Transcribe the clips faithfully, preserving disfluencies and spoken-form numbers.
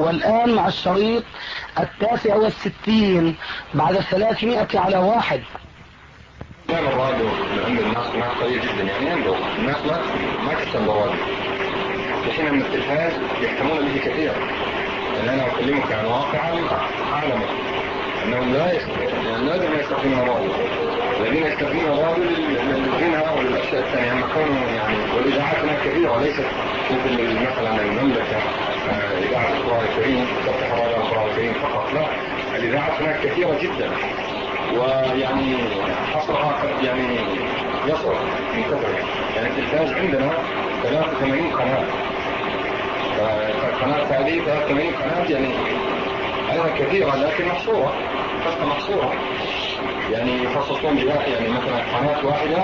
والآن مع الشريط التاسع والستين بعد الثلاثمائة على واحد. كان الراديو عند الناس ناس قليل جدا، يعني عنده الناس ما ما تهتم بالراديو، في حين ان التلفاز يهتمون به كثيرا. يعني انا اكلمك عن واقعا اعلم انهم لا يعني لازم يستخدمون الراديو، الذين يستخدمون الراديو للغنى وللاشياء الثانيه، اما كونه يعني والاذاعات هناك كثيره، ليست مثل مثلا المملكه اذاعه القران الكريم تفتح الراديو القران الكريم فقط، لا، الاذاعات هناك كثيره جدا، ويعني حصرها قد يعني يصل من كثرة. يعني التلفاز عندنا ثلاثة وثمانين قناة، فالقناة هذه ثلاثة وثمانين قناة يعني أيضا كثيرة لكن محصورة، قصة محصورة، يعني يخصصون جهات، يعني مثلا قناة واحدة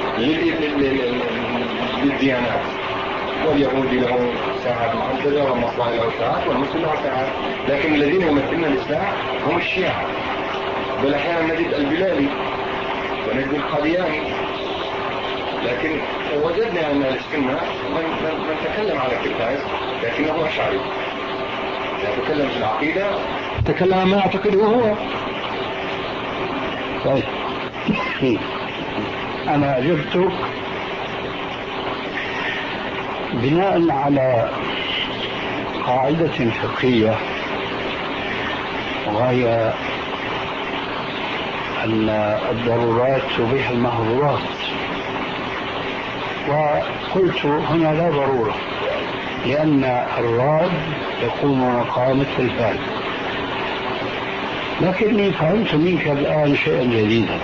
للديانات، واليهودي له ساعات محددة والنصراني له ساعات والمسلم له ساعات، لكن الذين يمثلون الإسلام هم الشيعة، بل أحيانا نجد البلالي ونجد القادياني. لكن وجدنا أن السنة من, من, من تكلم على التلفاز لكنه أشعري، يتكلم في العقيدة، تكلم ما يعتقده هو. طيب أنا أجبتك بناء على قاعدة فقهية، وهي أن الضرورات تبيح المحظورات، وقلت هنا لا ضرورة، لأن الراد يقوم مقام التلفاز. لكني فهمت منك الآن شيئا جديدا،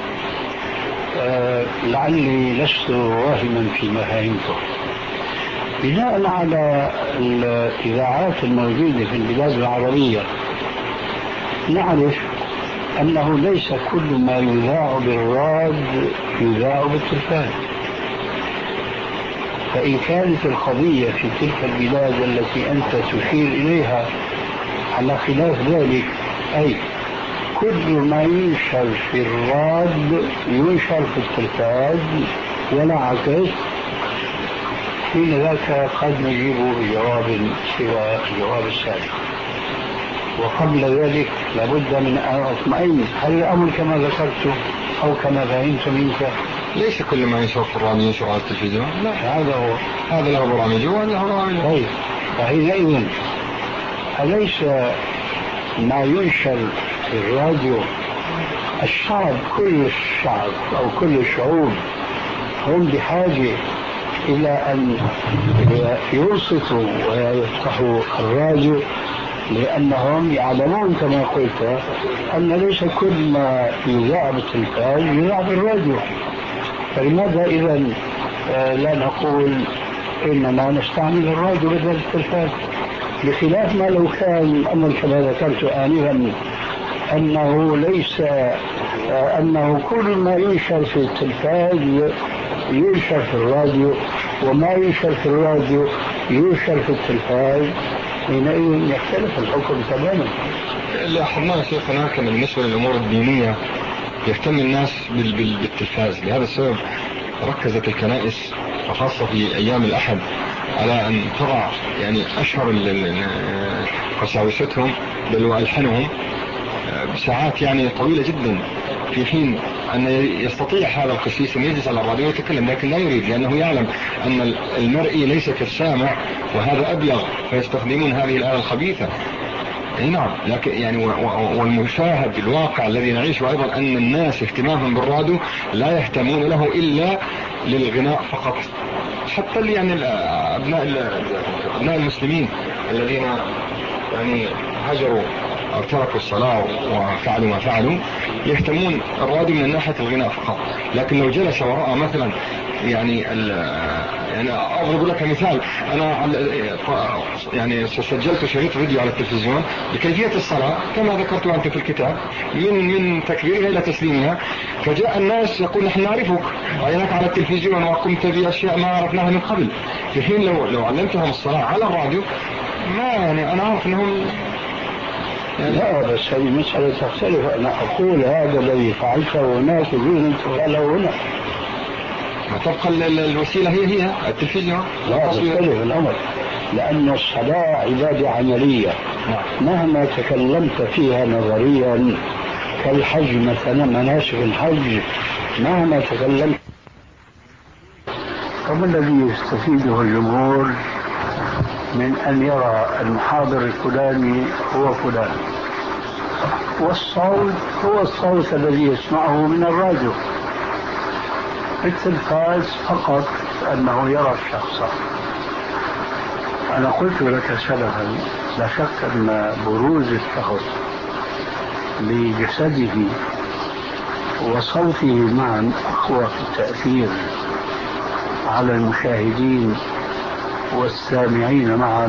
أه لعلي لست واهما فيما فهمته. بناء على الإذاعات الموجودة في البلاد العربية نعرف أنه ليس كل ما يذاع بالراد يذاع بالتلفاز، فإن كانت القضية في تلك البلاد التي أنت تشير إليها على خلاف ذلك، أي كل ما ينشر في الراد ينشر في التلفاز ولا عكس، حين ذاك قد نجيب بجواب سوى الجواب السابق. وقبل ذلك لابد من أن أطمئن، هل الأمر كما ذكرت أو كما فهمت منك؟ ليس كل ما ينشر في الراديو ينشر على التلفزيون، لا، هذا هو، هذا له برامج وهذا له برامج. طيب فحينئذ أليس ما ينشر في الراديو الشعب، كل الشعب أو كل الشعوب هم بحاجة إلى أن ينصتوا ويفتحوا الراديو، لأنهم يعلمون كما قلت أن ليس كل ما يذاع بالتلفاز يذاع بالراديو. فلماذا إذا لا نقول إننا نستعمل الراديو بدل التلفاز؟ بخلاف ما لو كان الأمر كما ذكرت آنفا أنه ليس أنه كل ما ينشر في التلفاز ينشر في الراديو، وما ينشر في الراديو ينشر في التلفاز، حينئذ يختلف الحكم تماما. اللي أحضرناه شيخنا كان بالنسبة للأمور الدينية يهتم الناس بالتلفاز، لهذا السبب ركزت الكنائس وخاصة في أيام الأحد على أن تضع يعني أشهر قساوستهم بل وألحنهم بساعات يعني طويلة جدا، في حين أن يستطيع هذا القسيس أن يجلس على الراديو ويتكلم، لكن لا يريد، لأنه يعلم أن المرئي ليس كالسامع، وهذا أبلغ، فيستخدمون هذه الآلة الخبيثة. اي نعم، لكن يعني والمشاهد الواقع الذي نعيشه ايضا ان الناس اهتمامهم بالراديو لا يهتمون له الا للغناء فقط. حتى اللي يعني ابناء ابناء المسلمين الذين يعني هجروا او تركوا الصلاة وفعلوا ما فعلوا يهتمون الراديو من ناحية الغناء فقط. لكن لو جلس وراء مثلا يعني يعني اضرب لك مثال، انا يعني سجلت شريط فيديو على التلفزيون بكيفية الصلاة كما ذكرت أنت في الكتاب، من من تكبيرها إلى تسليمها، فجاء الناس يقول نحن نعرفك رأيناك على التلفزيون وقمت بأشياء ما عرفناها من قبل، في حين لو لو علمتهم الصلاة على الراديو ما يعني أنا أعرف أنهم يعني لا، بس هذه مسألة تختلف. أنا أقول هذا الذي فعلته هناك يجوز أن تفعله هنا، تبقى الوسيلة هي هي التلفزيون. لا، تختلف الأمر، لأن الصلاة عبادة عملية مهما تكلمت فيها نظريا كالحج مثلا، مناسك الحج مهما تكلمت، فما الذي يستفيده الجمهور من أن يرى المحاضر الفلاني هو فلان، والصوت هو الصوت الذي يسمعه من الراديو، التلفاز فقط أنه يرى الشخص. أنا قلت لك سلفا لا شك أن بروز الشخص بجسده وصوته معا أقوى في التأثير على المشاهدين والسامعين معا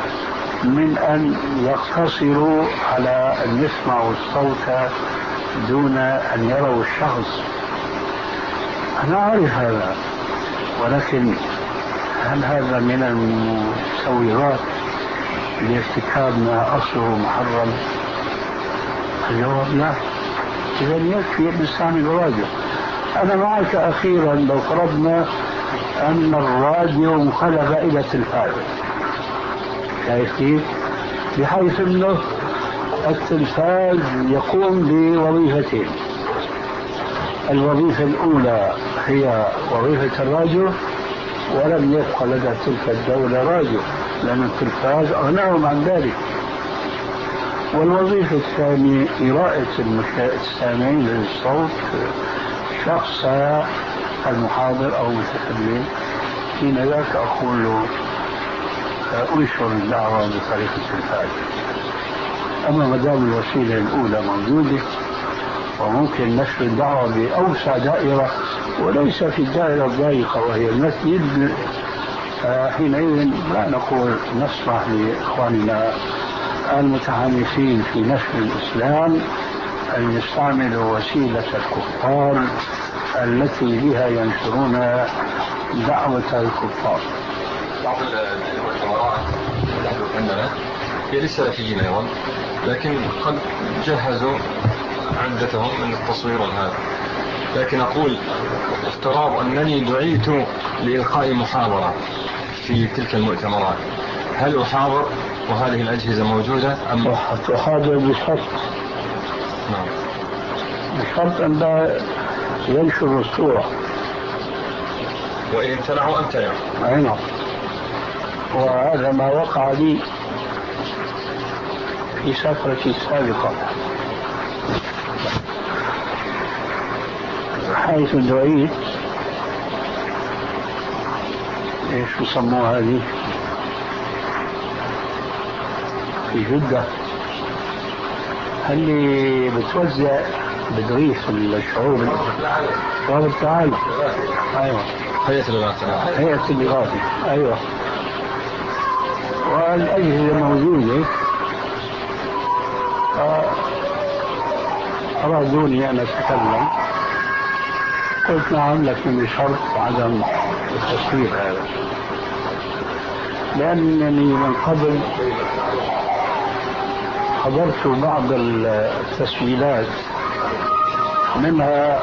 من أن يقتصروا على أن يسمعوا الصوت دون أن يروا الشخص. أنا أعرف هذا، ولكن هل هذا من المسوغات لارتكاب ما أصله محرم؟ الجواب لا. إذا يكفي أن نستعمل الراديو. أنا معك أخيرا لو فرضنا أن الراديو انقلب إلى تلفاز، شايف كيف؟ بحيث أنه التلفاز يقوم بوظيفتين، الوظيفة الأولى هي وظيفة الراديو، ولم يبقى لدى تلك الدولة راديو لأن التلفاز أغناهم عن ذلك، والوظيفة الثانية قراءة السامعين للصوت شخص المحاضر أو المتكلم. حين ذاك أقول له أنشر الدعوة بطريقة التلفاز. أما ما دام الوسيلة الأولى موجودة وممكن نشر الدعوة بأوسع دائرة وليس في الدائرة الضيقة وهي المسجد، حينئذ لا نقول نسمح لإخواننا المتحمسين في نشر الإسلام أن يستعملوا وسيلة الكفار التي بها ينشرون دعوة الكفار. بعض المؤتمرات تحدث عندنا هي للسلفيين أيضا، لكن قد جهزوا عدتهم من التصوير هذا. لكن أقول افتراض أنني دعيت لإلقاء محاضرة في تلك المؤتمرات، هل أحاضر وهذه الأجهزة موجودة أم تحاضر بشرط؟ نعم، بشرط أن لا ينشر الصورة، وإن امتنعوا امتنعوا. نعم، وهذا ما وقع لي في سفرتي السابقة، حيث دعيت ايش يسموها هذه في جدة، اللي بتوزع بتغيث الشعوب رابط تعالى. ايوه، هيئة الإغاثة. هيئة الإغاثة، ايوه، والأجهزة موجودة. أرادوني أن أتكلم، قلت نعم، لكن بشرط عدم التصوير هذا، لأنني من قبل حضرت بعض التسجيلات منها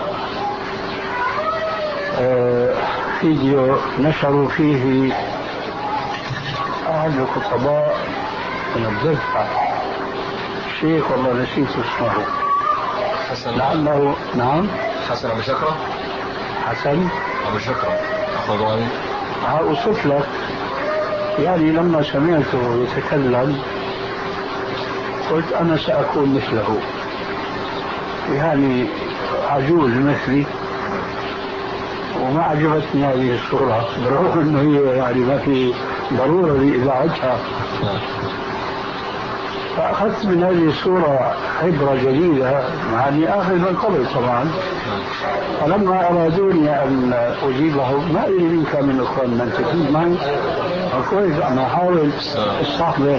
فيديو نشروا فيه أحد الخطباء من الضفة، شيخ والله نسيت اسمه، حسن لعله نعم حسن أبو شكرة حسن أبو شكرة أخواني. أوصف لك، يعني لما سمعته يتكلم قلت أنا سأكون مثله، يعني عجوز مثلي، وما عجبتني هذه الصورة برغم أنه هي يعني ما في ضرورة لإذاعتها، فأخذت من هذه الصورة عبرة جديدة، مع أني آخذ من قبل طبعا. فلما أرادوني أن أجيبهم، ما أدري من كان من الأخوان من تجيب معي، كويس أنا أحاول الصحبة.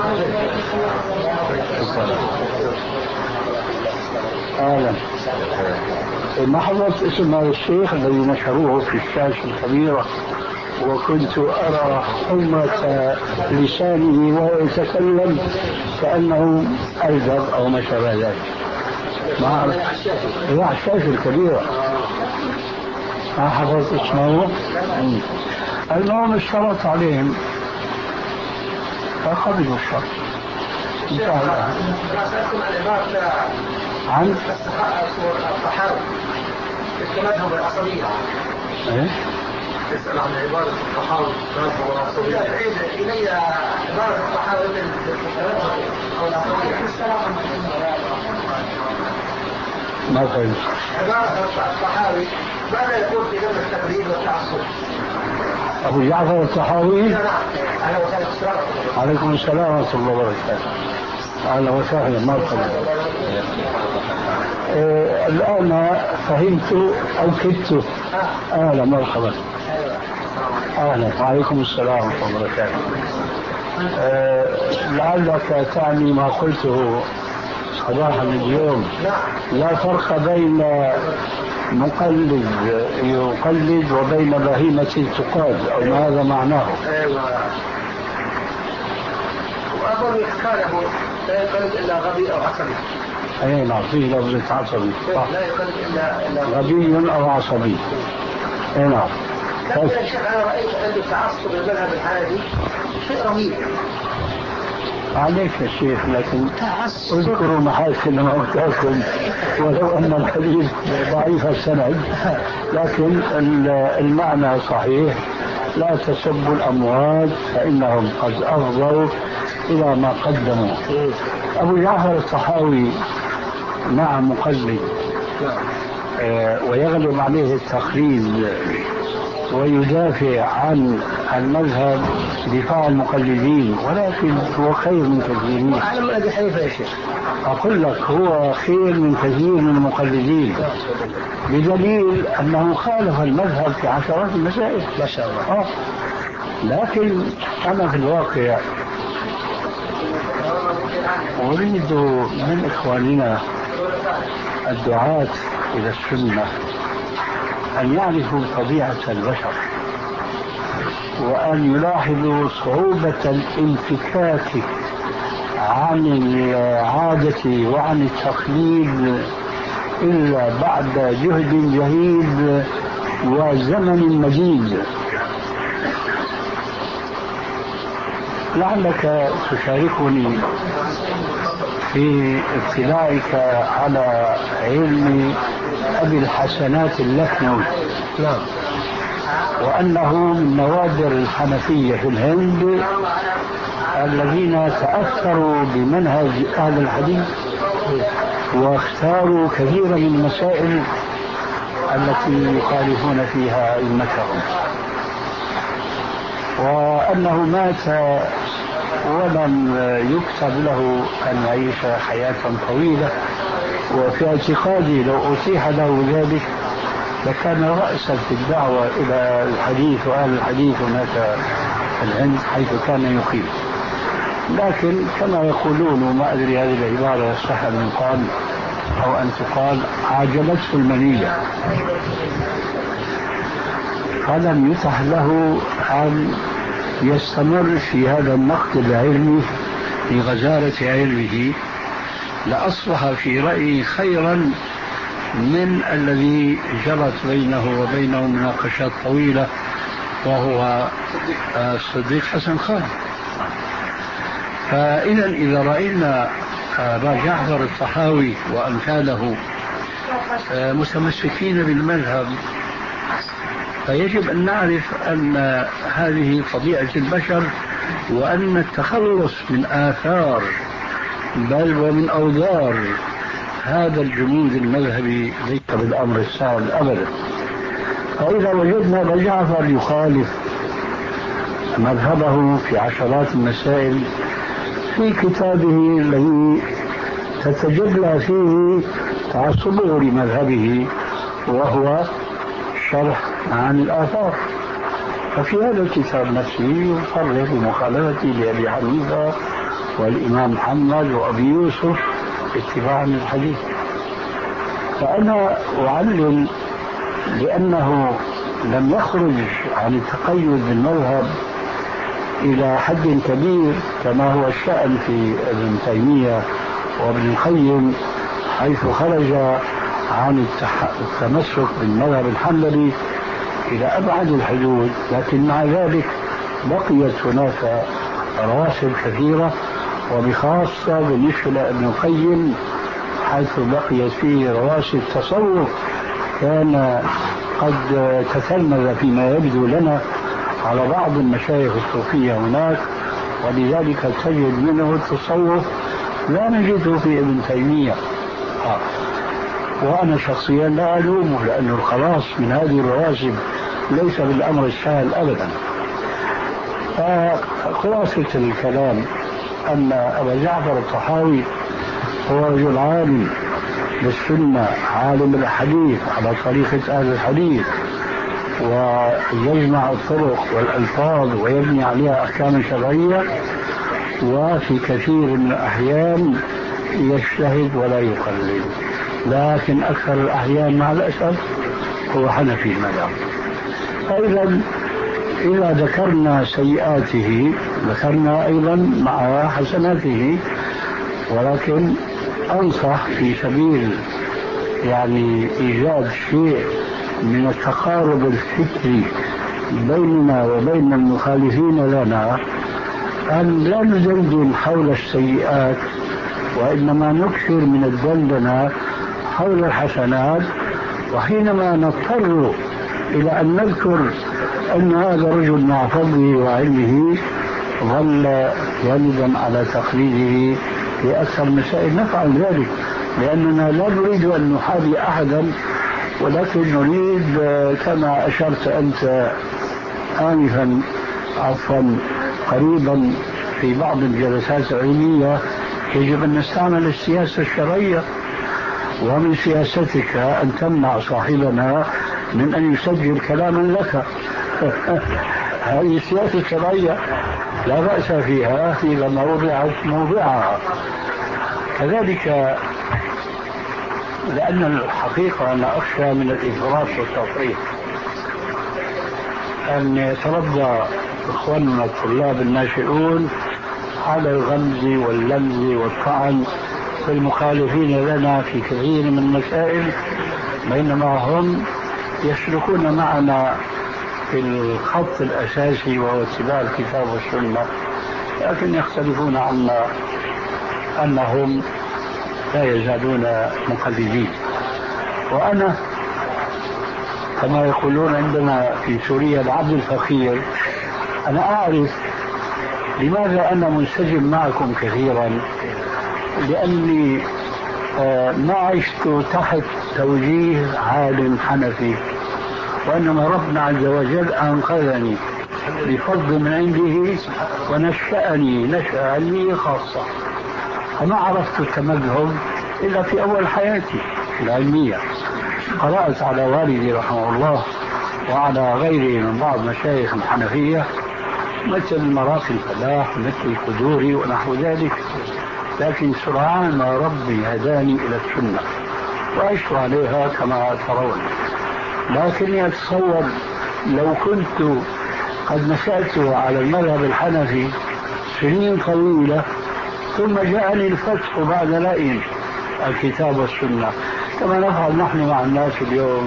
أهلا، ما حضرت اسم هذا الشيخ الذي نشروه في الشاشة الكبيرة، وكنت أرى حمرة لسانه وهو يتكلم كأنه ألدغ أو ما شابه ذلك. ما أعرف، لا الشاشة الكبيرة ما حضرت اسمه. المهم اشترط عليهم فقبلوا الشرط، سألتم العبارة عن الصحابة استمدهم العصبية. ايه؟ تسأل عن عبارة الصحابة والعصبية. إلي عبارة الصحابة أو العصبية. ما فهمت. عبارة الصحابي ماذا يقول في ذم التقليد والتعصب؟ أبو جعفر الطحاوي. نعم. أهلا وسهلا. عليكم السلام ورحمة الله وبركاته. أهلا وسهلا. مرحبا. آه الآن فهمت أو كدت. أهلا مرحبا. أهلا. وعليكم السلام ورحمة الله وبركاته. آه لعلك تعني ما قلته صباحا اليوم. لا فرق بين مقلد يقلد وبين بهيمة تقاد، أو ما هذا معناه. وأظن إحكاله لا يقلد إلا غبي أو عصبي. أي نعم، فيه لفظة عصبي. لا يقلد إلا إلا غبي أو عصبي. أي نعم. لكن يا شيخ أنا رأيت عنده تعصب المذهب الحنفي شيء رهيب. عليك يا شيخ، لكن اذكروا محاسن موتاكم ولو أن الحديث ضعيف السند، لكن المعنى صحيح. لا تسبوا الأموات فإنهم قد أفضوا إلى ما قدموا. أبو جعفر الطحاوي نعم مقلد، آه ويغلب عليه التقليد ويدافع عن المذهب دفاع المقلدين، ولكن هو خير من كثيرين. أعلم من أبي حنيفة يا شيخ. أقول لك هو خير من كثير من المقلدين، بدليل أنه خالف المذهب في عشرات المسائل. ما شاء الله. آه. لكن أنا في الواقع أريد من إخواننا الدعاة إلى السنة أن يعرفوا طبيعة البشر، وأن يلاحظوا صعوبة الانفكاك عن العادة وعن التقليد إلا بعد جهد جهيد وزمن مديد. لعلك تشاركني في اطلاعك على علم أبي الحسنات اللخنوي، وأنه من نوادر الحنفية في الهند الذين تأثروا بمنهج أهل الحديث واختاروا كثيرا من المسائل التي يخالفون فيها أئمتهم، وأنه مات ولم يكتب له أن يعيش حياة طويلة، وفي اعتقادي لو أتيح له ذلك لكان رأسا في الدعوة إلى الحديث وأهل الحديث هناك في الهند حيث كان يقيم. لكن كما يقولون، وما أدري هذه العبارة صح أن يقال أو أن تقال، عجلته المنية، فلم يتح له أن يستمر في هذا النقد العلمي لغزارة علمه، لأصبح في رأيي خيرا من الذي جرت بينه وبينه مناقشات طويلة، وهو الصديق حسن خان. فإذا إذا رأينا أبا جعفر الطحاوي وأمثاله متمسكين بالمذهب، فيجب أن نعرف أن هذه طبيعة البشر، وأن التخلص من آثار بل ومن أوضار هذا الجمود المذهبي ليس بالأمر السهل أبدا. فإذا وجدنا أبا جعفر يخالف مذهبه في عشرات المسائل في كتابه الذي تتجلى فيه تعصبه لمذهبه، وهو شرح عن الآثار، ففي هذا الكتاب نفسه يصرح بمخالفته لأبي حنيفة والإمام محمد وأبي يوسف اتباعا للحديث. فأنا أعلم لأنه لم يخرج عن التقيد بالمذهب إلى حد كبير كما هو الشأن في ابن تيمية وابن القيم، حيث خرج عن التمسك بالمذهب الحنبلي إلى أبعد الحدود، لكن مع ذلك بقيت هناك رواسب كثيرة وبخاصة بالنسبة لابن القيم حيث بقيت فيه رواسي التصوف كان قد تتلمذ فيما يبدو لنا على بعض المشايخ الصوفية هناك، ولذلك تجد منه التصوف لا نجده في ابن تيمية. وأنا شخصيا لا ألومه، لأن الخلاص من هذه الرواسب ليس بالأمر السهل أبدا. خلاصة الكلام أن أبا جعفر الطحاوي هو رجل عالم بالسنة، عالم الحديث على طريقة أهل الحديث، ويجمع الطرق والألفاظ ويبني عليها أحكام شرعية، وفي كثير من الأحيان يجتهد ولا يقلد، لكن أكثر الأحيان مع الأسف هو حنفي المذهب. أيضا إذا ذكرنا سيئاته ذكرنا أيضا مع حسناته، ولكن أنصح في سبيل يعني إيجاد شيء من التقارب الفكري بيننا وبين المخالفين لنا أن لا ندندن حول السيئات، وإنما نكثر من الدندنة حول الحسنات. وحينما نضطر إلى أن نذكر أن هذا الرجل مع فضله وعلمه ظل جانبا على تقليده في أكثر المسائل نفعل ذلك، لأننا لا نريد أن نحابي أحدا، ولكن نريد كما أشرت أنت آنفا عفوا قريبا في بعض الجلسات العلمية يجب أن نستعمل السياسة الشرعية، ومن سياستك أن تمنع صاحبنا من أن يسجل كلاما لك. هذه السياسة الشرعية لا بأس فيها إذا ما وضعت موضعها. كذلك لأن الحقيقة أنا أخشى من الإفراط والتفريط أن يتربى إخواننا الطلاب الناشئون على الغمز واللمز والطعن في المخالفين لنا في كثير من المسائل، بينما هم يسلكون معنا في الخط الأساسي وهو اتباع الكتاب والسنة، لكن يختلفون عنا أنهم لا يزالون مقلدين. وأنا كما يقولون عندنا في سوريا العبد الفقير، أنا أعرف لماذا أنا منسجم معكم كثيرا، لأني ما عشت تحت توجيه عالم حنفي، وإنما ربنا عز وجل أنقذني بفضل من عنده ونشأني نشأة علمية خاصة، فما عرفت التمذهب إلا في أول حياتي العلمية. قرأت على والدي رحمه الله وعلى غيره من بعض مشايخ الحنفية مثل مراقي الفلاح مثل القدوري ونحو ذلك، لكن سرعان ما ربي هداني إلى السنة وعشت عليها كما ترون. لكني أتصور لو كنت قد نشأت على المذهب الحنفي سنين طويلة ثم جاءني الفتح بعد لئيم الكتاب والسنة، كما نفعل نحن مع الناس اليوم،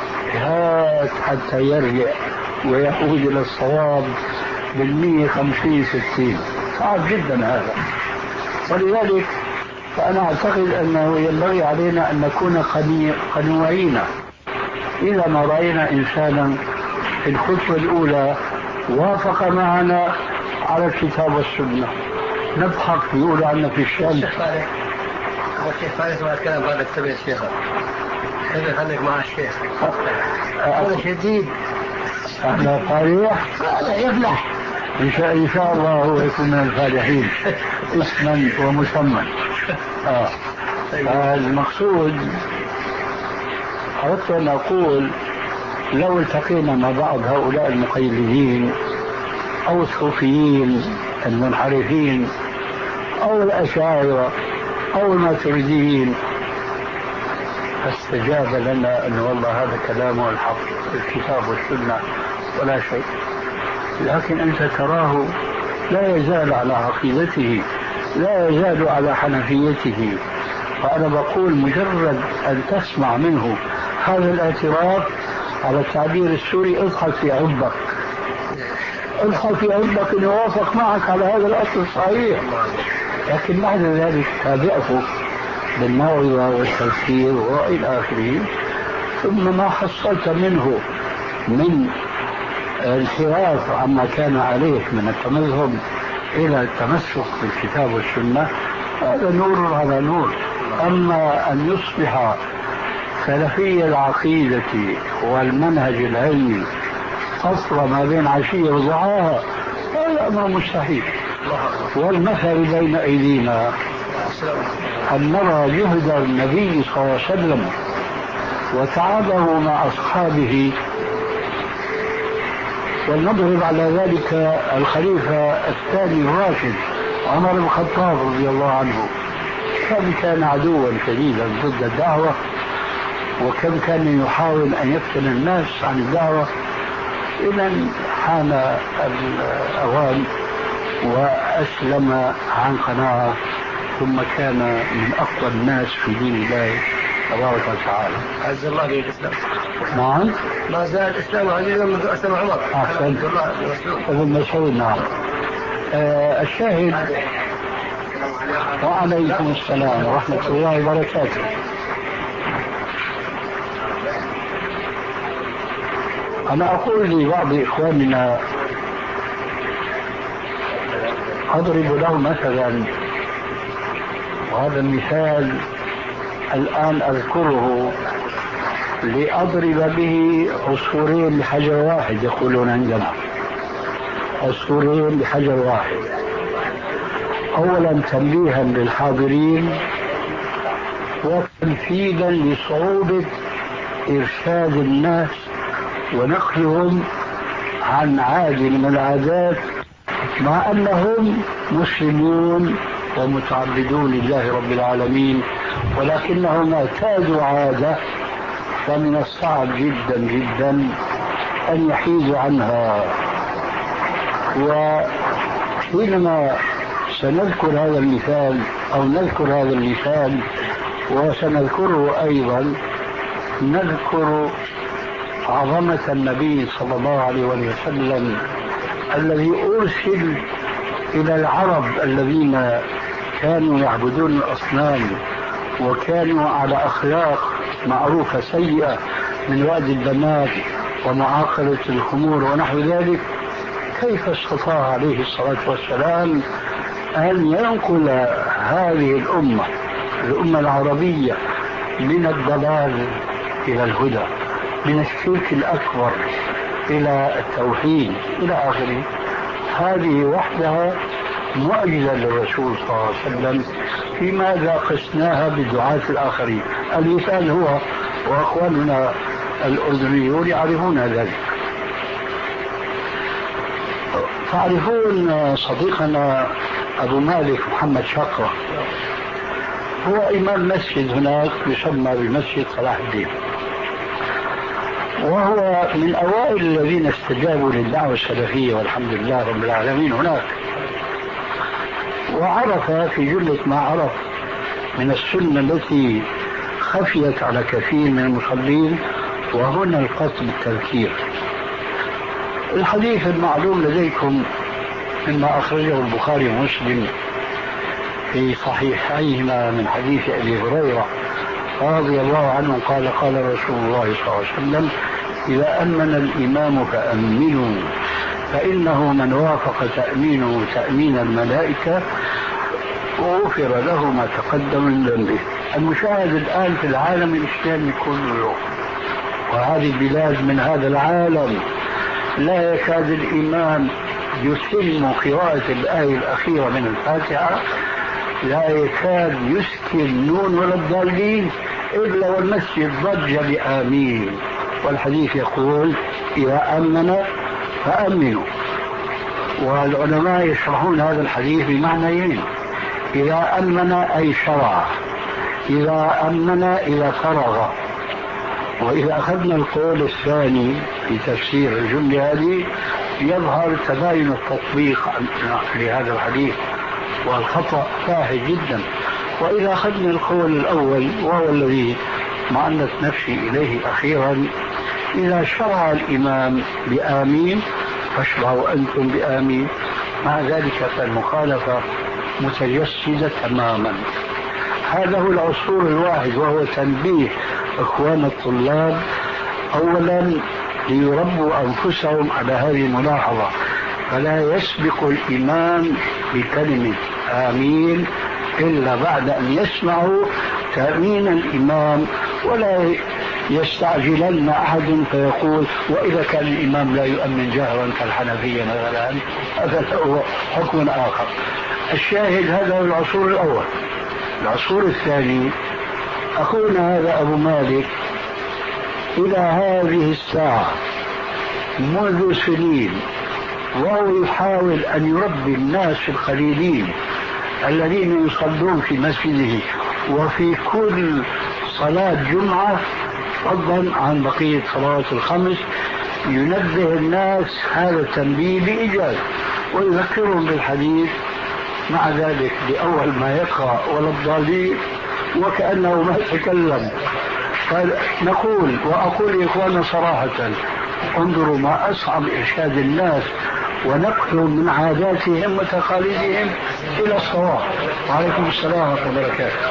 هات حتى يرجع ويعود إلى الصواب بالمية خمسين ستين، صعب جدا هذا. ولذلك فأنا أعتقد أنه ينبغي علينا أن نكون قنوعين إذا ما رأينا إنسانا في الخطوة الأولى وافق معنا على الكتاب والسنة. نضحك يقول عنا في الشام الشيخ فارس ما أتكلم بعد كتاب الشيخ كيف خليك مع الشيخ هذا شديد أهلا فارح هذا يفلح إن شاء, إن شاء الله هو يكون من الفالحين اسما ومسمى. آه. المقصود أردت أن أقول لو التقينا مع بعض هؤلاء المقيدين أو الصوفيين المنحرفين أو الأشاعرة أو الماتريديين فاستجاب لنا أن والله هذا كلامه الحق الكتاب والسنة ولا شيء، لكن أنت تراه لا يزال على عقيدته، لا يزال على حنفيته. فأنا بقول مجرد أن تسمع منه هذا الاعتراف على التعبير السوري اضحك في عبك، اضحك في عبك أن يوافق معك على هذا الأصل الصحيح، لكن بعد ذلك تابعته بالموعظة والتذكير وإلى آخره، ثم ما حصلت منه من انحراف عما كان عليه من التمذهب إلى التمسك بالكتاب والسنة، هذا نور على نور. أما أن يصبح سلفي العقيدة والمنهج العلمي فصل ما بين عشية وضحاها، هذا أمر مستحيل. والمثل بين أيدينا أن نرى جهد النبي صلى الله عليه وسلم وتعبه مع أصحابه، ولنضرب على ذلك الخليفة الثاني الراشد عمر بن الخطاب رضي الله عنه، كم كان عدوا شديدا ضد الدعوة، وكم كان يحاول أن يفتن الناس عن الدعوة، إذا حان الأوان وأسلم عن قناعة، ثم كان من أفضل الناس في دين الله تبارك وتعالى. عز الله به الإسلام. نعم. ما زال الإسلام عزيزا منذ أسلم عمر. أحسنت. ابن مسعود. نعم. آه الشاهد. وعليكم السلام ورحمة الله وبركاته. أنا أقول لبعض إخواننا، أضرب له مثلا، وهذا المثال الآن أذكره لأضرب به عصفورين بحجر واحد، يقولون عندنا عصفورين بحجر واحد. أولا تنبيها للحاضرين وتنفيذا لصعوبة إرشاد الناس ونقلهم عن عادة من العادات، مع أنهم مسلمون ومتعبدون لله رب العالمين، ولكنهم اعتادوا عادة، فمن الصعب جدا جدا أن يحيدوا عنها. وحينما سنذكر هذا المثال أو نذكر هذا المثال وسنذكره أيضا، نذكر عظمة النبي صلى الله عليه وسلم الذي أرسل إلى العرب الذين كانوا يعبدون الأصنام وكانوا على أخلاق معروفة سيئة من وأد البنات ومعاقلة الخمور ونحو ذلك. كيف استطاع عليه الصلاة والسلام أن ينقل هذه الأمة الأمة العربية من الضلال إلى الهدى، من الشرك الأكبر إلى التوحيد إلى آخره؟ هذه وحدها معجزة للرسول صلى الله عليه وسلم. في ماذا قسناها بالدعاة الآخرين؟ المثال هو، وأخواننا الأردنيون يعرفون ذلك. تعرفون صديقنا أبو مالك محمد شقرة، هو إمام مسجد هناك يسمى بمسجد صلاح الدين، وهو من أوائل الذين استجابوا للدعوة السلفية والحمد لله رب العالمين هناك. وعرف في جملة ما عرف من السنة التي خفيت على كثير من المصلين، وهنا القصد بالتذكير. الحديث المعلوم لديكم مما أخرجه البخاري ومسلم في صحيحيهما من حديث أبي هريرة رضي الله عنه قال قال رسول الله صلى الله عليه وسلم: إذا أمن الإمام فأمنوا، فإنه من وافق تأمينه تأمين الملائكة وغفر له ما تقدم من ذنبه. المشاهد الآن في العالم الإسلامي كله، وهذه البلاد من هذا العالم لا يكاد الإمام يتم قراءة الآية الأخيرة من الفاتحة، لا يكاد يسكن نون ولا الضالين إلا والمسجد ضج بآمين. والحديث يقول: إذا أمن فأمنوا. والعلماء يشرحون هذا الحديث بمعنيين: إذا أمن أي شرع، إذا أمن إذا فرغ. وإذا أخذنا القول الثاني في تفسير الجملة هذه يظهر تباين التطبيق لهذا الحديث، والخطأ فاحش جدا. وإذا أخذنا القول الأول وهو الذي معنت نفسي إليه أخيرا: إذا شرع الإمام بآمين فاشرعوا أنتم بآمين. مع ذلك فالمخالفة متجسدة تماما. هذا هو العصور الواحد، وهو تنبيه إخوان الطلاب أولا ليربوا أنفسهم على هذه الملاحظة، فلا يسبق الإمام بكلمة آمين إلا بعد أن يسمعوا تأمين الإمام، ولا يستعجلن أحد فيقول وإذا كان الإمام لا يؤمن جهرا كالحنفية مثلا هذا هو حكم آخر. الشاهد هذا هو العصور الأول. العصور الثاني أخونا هذا أبو مالك إلى هذه الساعة منذ سنين وهو يحاول أن يربي الناس القليلين الذين يصلون في مسجده وفي كل صلاة جمعة فضلا عن بقية صلوات الخمس، ينبه الناس هذا التنبيه بإيجاز ويذكرهم بالحديث، مع ذلك بأول ما يقرأ ولا الضالين وكأنه ما تكلم. فنقول وأقول إخوانا صراحة، انظروا ما أصعب إرشاد الناس ونقلهم من عاداتهم وتقاليدهم إلى الصواب. وعليكم السلام ورحمة الله وبركاته.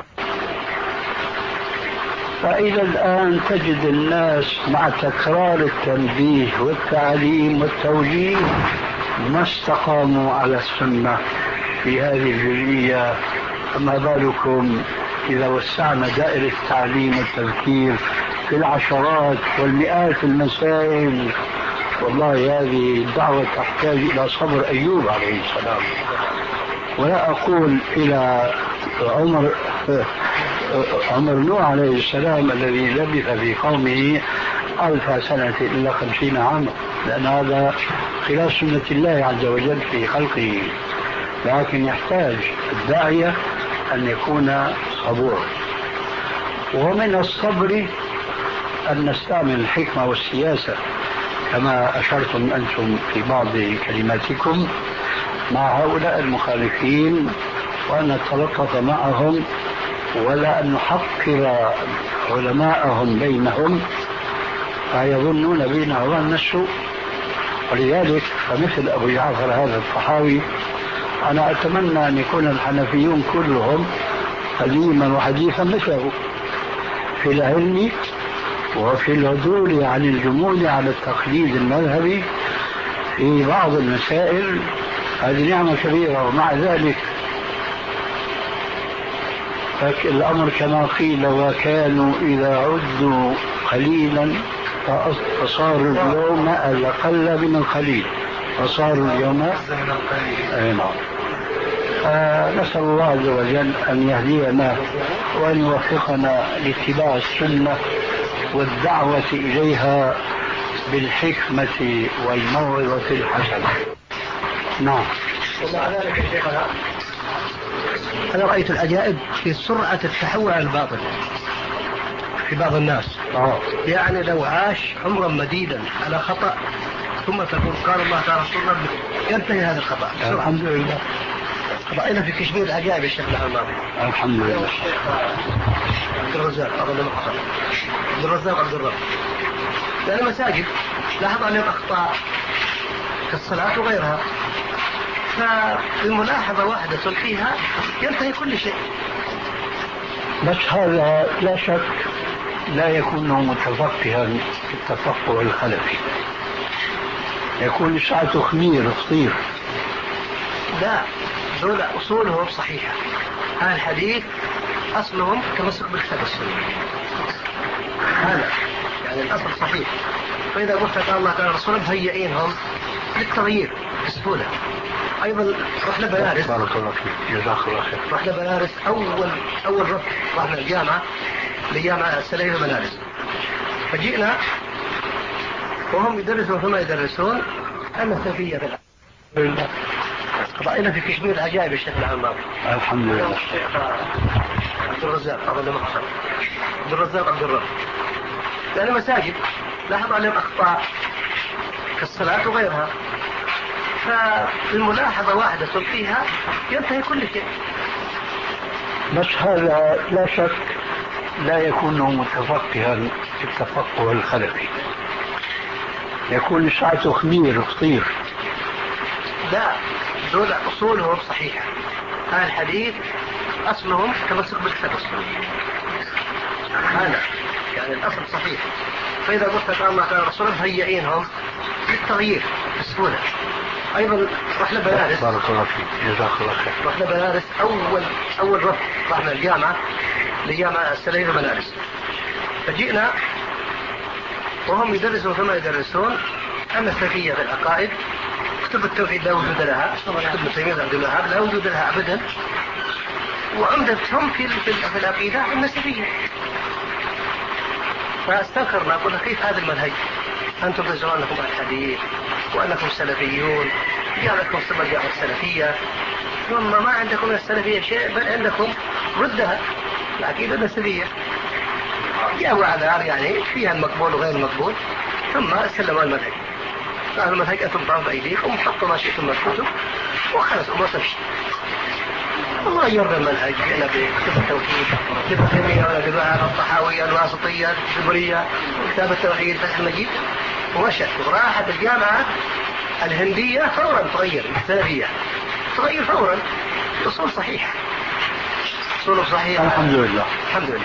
فإذا الآن تجد الناس مع تكرار التنبيه والتعليم والتوجيه ما استقاموا على السنة في هذه الجزئية، فما بالكم إذا وسعنا دائرة التعليم والتذكير في العشرات والمئات المسائل. والله هذه الدعوة تحتاج إلى صبر أيوب عليه السلام، ولا أقول إلى عمر عمر نوح عليه السلام الذي لبث في قومه ألف سنة إلا خمسين عاما، لأن هذا خلاف سنة الله عز وجل في خلقه. لكن يحتاج الداعية أن يكون صبورا، ومن الصبر أن نستعمل الحكمة والسياسة كما أشرتم أنتم في بعض كلماتكم مع هؤلاء المخالفين، وأن نتلطف معهم ولا أن نحقر علماءهم بينهم فيظنون بنا ظن السوء. ولذلك فمثل أبو جعفر هذا الطحاوي أنا أتمنى أن يكون الحنفيون كلهم قديما وحديثا مثله في العلم وفي العدول عن الجمود على التقليد المذهبي في بعض المسائل. هذه نعمة كبيرة. ومع ذلك الأمر كما قيل وكانوا إذا عدوا قليلا فصاروا اليوم الأقل من القليل فصاروا اليوم أي نعم. نسأل الله عز وجل أن يهدينا وأن يوفقنا لاتباع السنة والدعوة إليها بالحكمة والموعظة الحسنة. نعم. ومع ذلك يا شيخنا أنا رأيت العجائب في سرعة التحول على الباطل في بعض الناس. أوه. يعني لو عاش عمرا مديدا على خطأ ثم تقول قال الله تعالى رسول الله ينتهي هذا الخطأ. الحمد لله. رأينا في كشمير العجائب يا شيخ الماضي. الحمد لله. عبد الرزاق أظن محمد عبد الرزاق عبد الرب لأن مساجد لاحظ عليهم أخطاء كالصلاة وغيرها، فالملاحظة واحدة فيها ينتهي كل شيء. بس هذا لا شك لا يكون متفقها في التفقه الخلفي، يكون ساعة خمير خطير. لا دول أصولهم صحيحة. هذا الحديث أصلهم تمسك بالكتاب والسنة، هذا يعني الأصل صحيح. فإذا قلت قال الله تعالى رسوله مهيئينهم للتغيير بسهولة. أيضا رحنا بنارس بارك الله فيك جزاك الله خير. رحنا بنارس أول أول رب رحنا الجامعة لجامعة السلية بنارس، فجئنا وهم يدرسون ثم يدرسون المسافية في العالم. رأينا في كشمير العجائب الشيخ الماضي. الحمد لله. عبد الرزاق أظن محمد عبد الرزاق عبد الرب لأن مساجد لاحظ عليهم أخطاء كالصلاة وغيرها، فالملاحظة واحدة فيها ينتهي كل شيء. بس هذا لا شك لا يكون متفقها في التفقه الخلفي، يكون ساعة خمير خطير. لا دول أصولهم صحيحة. هذا الحديث أصلهم تمسك بالكتاب والسنة، هذا يعني الأصل صحيح. فإذا قلت لك الله كان رسولا مهيئينهم للتغيير بسهولة. أيضا رحنا بنارس، بارك الله فيك، جزاك الله خير. رحنا بنارس أول أول رفض، رحنا الجامعة لجامعة السلفية بنارس، فجئنا وهم يدرسون كما يدرسون أن السلفية في العقائد كتب التوحيد لا وجود لها، كتب مسلمين عبد الوهاب لا وجود لها أبدا، وعمدتهم في في العقيدة النسبية. فاستنكرنا قلنا كيف هذا المنهج؟ أنتم تزعمون أنكم الحديث وأنكم سلفيون، جاء لكم صفة جاء السلفية، ثم ما عندكم من السلفية شيء، بل عندكم ردها العقيدة النسبية. جاءوا أعذار يعني فيها المقبول وغير المقبول، ثم سلموا المنهج. قالوا المنهج أنتم ضعوا بأيديكم، حطوا ما شئتم من الكتب وخلص أمور تمشي. الله يرضى المنهج، جئنا بكتب التوحيد، كتب التيمية والجماعة الطحاوية الواسطية الجبرية، كتاب التوحيد فتح المجيد، ومشت وراحت الجامعة الهندية فورا تغير السلفية، تغير فورا أصول صحيحة، أصول صحيحة الحمد لله الحمد لله.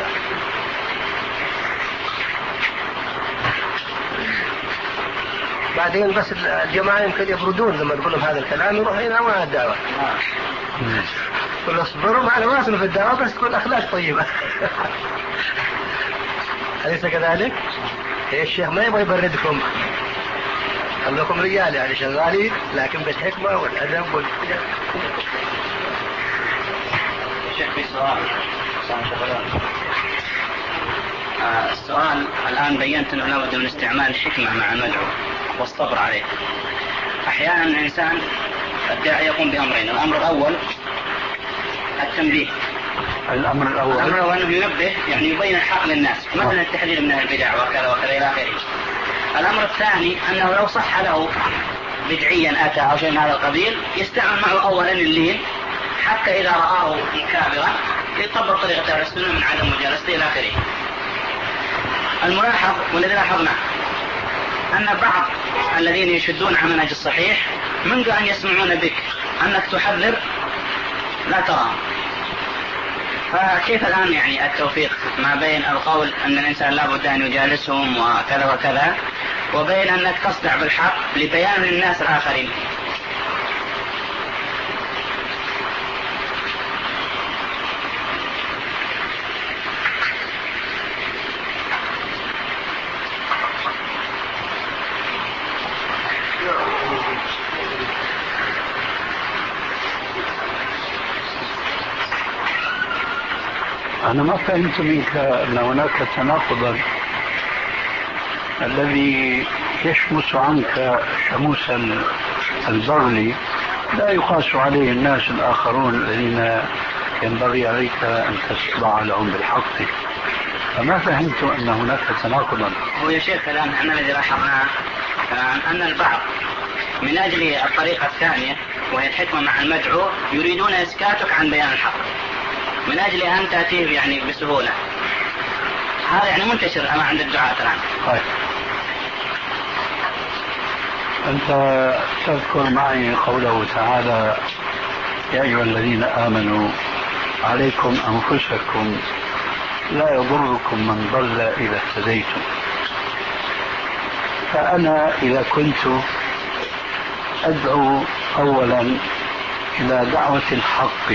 بعدين بس الجماعة يمكن يبردون لما تقول لهم هذا الكلام، يروح هنا مع الدعوة. كل اصبروا معنا واصلوا في الدعوة بس تكون أخلاق طيبة. أليس كذلك؟ هي الشيخ ما يبغى يبردكم، خلوكم رجال يعني شغالين لكن بالحكمة والأدب وال... شيخ في سؤال. آه السؤال الآن بينت أنه لابد من استعمال الحكمة مع المدعو والصبر عليه. أحيانا الإنسان الداعي يقوم بأمرين، الأمر الأول التنبيه، الأمر الأول الأمر الأول أنه ينبه يعني يبين الحق للناس، مثلا التحذير من البدع وكذا وكذا إلى آخره. الأمر الثاني أنه لو صح له بدعيا أتى أو شيء من هذا القبيل يستعمل معه أولا اللين حتى إذا رآه مكابرا يطبق طريقة أهل السنة من عدم مجالسته إلى آخره. الملاحظ والذي لاحظناه أن بعض الذين يشدون على المنهج الصحيح منذ أن يسمعون بك أنك تحذر لا تراهم. فكيف الآن يعني التوفيق ما بين القول أن الإنسان لا بد أن يجالسهم وكذا وكذا وبين أنك تصدع بالحق لبيان للناس الآخرين؟ أنا ما فهمت منك أن هناك تناقضا الذي يشمس عنك شموس البغل لا يقاس عليه الناس الآخرون الذين ينبغي عليك أن تتبع لهم بالحق. فما فهمت أن هناك تناقضا. هو يا شيخ الآن احنا الذي لاحظناه أن البعض من أجل الطريقة الثانية وهي الحكمة مع المدعو يريدون إسكاتك عن بيان الحق من أجل أن تأتيه يعني بسهولة. هذا يعني منتشر أما عند الدعاة الآن. طيب. أنت تذكر معي قوله تعالى يا أيها الذين آمنوا عليكم أنفسكم لا يضركم من ضل إذا اهتديتم. فأنا إذا كنت أدعو أولا إلى دعوة الحق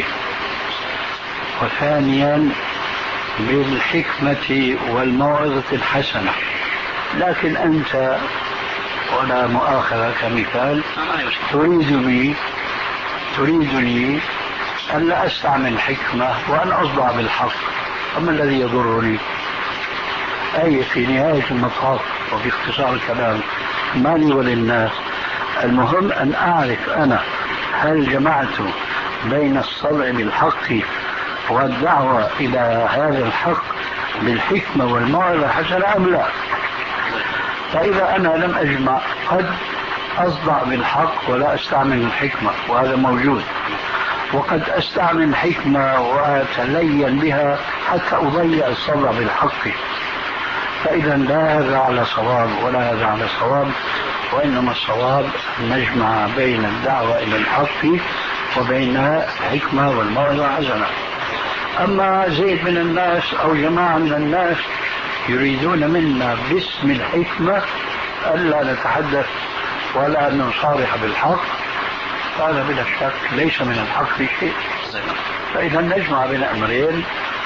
وثانيا بالحكمة والموعظة الحسنة، لكن أنت ولا مؤاخذة كمثال تريدني تريدني أن لا أستعمل حكمة وأن أصدع بالحق، أما الذي يضرني؟ أي في نهاية المطاف وفي اختصار الكلام ما لي وللناس، المهم أن أعرف أنا هل جمعت بين الصدع بالحق والدعوة إلى هذا الحق بالحكمة والموعظة الحسنة أم لا. فإذا أنا لم أجمع قد أصدع بالحق ولا أستعمل الحكمة وهذا موجود، وقد أستعمل الحكمة وأتلين بها حتى أضيع الصدع بالحق. فإذا لا هذا على صواب ولا هذا على صواب، وإنما الصواب نجمع بين الدعوة إلى الحق وبين الحكمة والموعظة الحسنة. أما زيد من الناس أو جماعة من الناس يريدون منا باسم الحكمة ألا نتحدث ولا نصارح بالحق، هذا بلا شك ليس من الحق في شيء. فإذا نجمع بين أمرين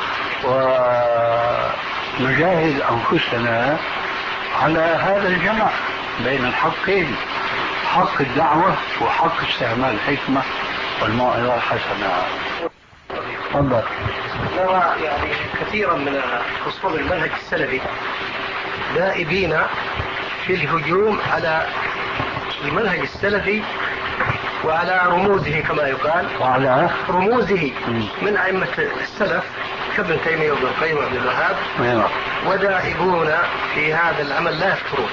ونجاهد أنفسنا على هذا الجمع بين الحقين، حق الدعوة وحق استعمال الحكمة والموعظة الحسنة. تفضل. نرى يعني كثيرا من أصول المنهج السلفي دائبين في الهجوم على المنهج السلفي وعلى رموزه كما يقال، وعلى رموزه من أئمة السلف كابن تيمية وابن القيم وابن الوهاب، ودائبون في هذا العمل لا يفترون.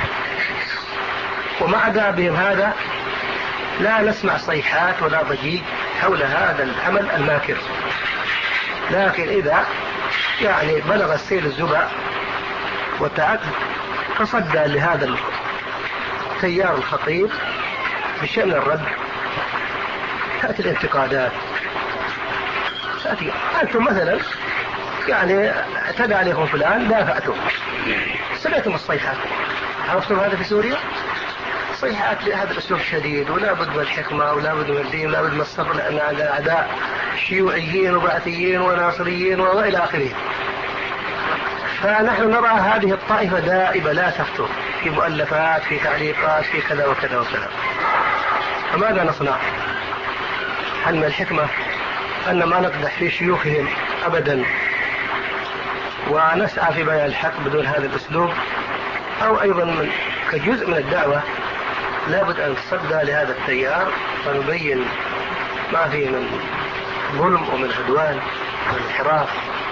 ومع دابهم هذا لا نسمع صيحات ولا ضجيج حول هذا العمل الماكر. لكن إذا يعني بلغ السيل الزبا وتصدى لهذا التيار الخطير بشأن الرد، تأتي الانتقادات، تأتي أنتم مثلا يعني اعتدى عليكم فلان دافعتم، سمعتم الصيحات، عرفتم هذا في سوريا؟ صيحات بهذا الأسلوب الشديد، ولا بد من الحكمة ولا بد من الدين ولا بد من الصبر، لأن هذا أعداء شيوعيين وبعثيين وناصريين وإلى آخره. فنحن نرى هذه الطائفة دائبة لا تفتر في مؤلفات، في تعليقات، في كذا وكذا وكذا. فماذا نصنع؟ هل من الحكمة أن ما نقدح في شيوخهم أبدا ونسعى في بيان الحق بدون هذا الأسلوب؟ أو أيضا من كجزء من الدعوة لابد أن نتصدى لهذا التيار ونبين ما فيه من ظلم ومن عدوان ومن انحراف.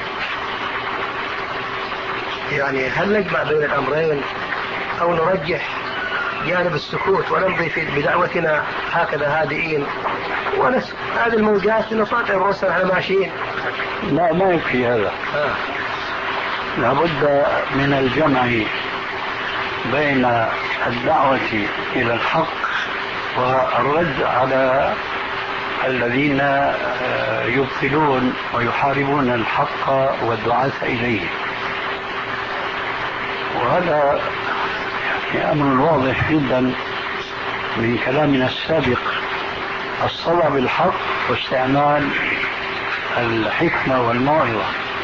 يعني هل نجمع بين الأمرين أو نرجح جانب السكوت ونمضي في بدعوتنا هكذا هادئين ونس هذه الموجات نطاطع الرسل على ماشيين؟ لا، ما يكفي هذا. آه. لابد من الجمع بين الدعوة إلى الحق والرد على الذين يبطلون ويحاربون الحق والدعاة إليه. وهذا يعني أمر واضح جدا من كلامنا السابق، الصلاة بالحق واستعمال الحكمة والموعظة.